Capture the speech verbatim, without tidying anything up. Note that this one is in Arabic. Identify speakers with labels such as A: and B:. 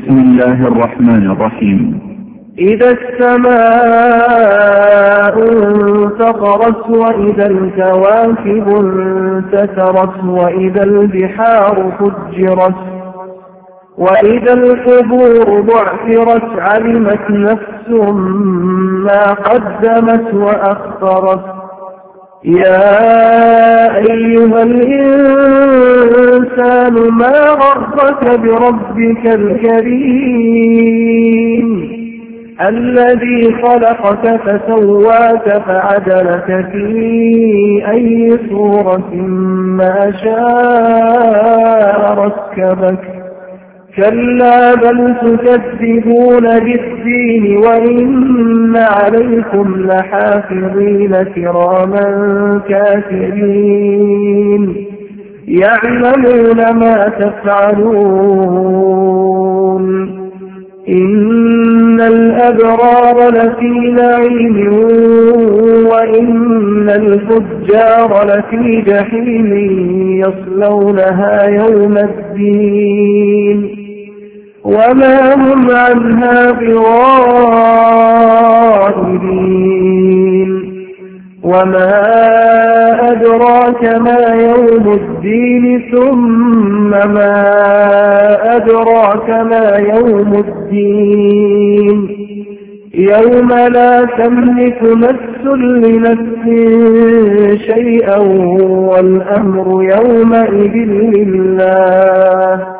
A: بسم الله الرحمن الرحيم.
B: إذا السماء انفطرت وإذا الكواكب انتثرت وإذا البحار فجرت وإذا القبور بعثرت علمت نفس ما قدمت وأخرت. يا أيها الإنسان ما غرك بربك الكريم الذي خلقك فسواك فعدلك في أي صورة ما شاء ركبك. كلا بل تكذبون بالدين وإن عليكم لحافظين كراما كاتبين يعلمون ما تفعلون. إن الأبرار لفي نعيم وإن الفجار لفي جحيم يصلونها يوم الدين وما هم عنها بغائبين. وما أدراك ما يوم الدين ثم ما أدراك ما يوم الدين يوم لا تملك نفس لنفس شيئا والأمر يومئذ لله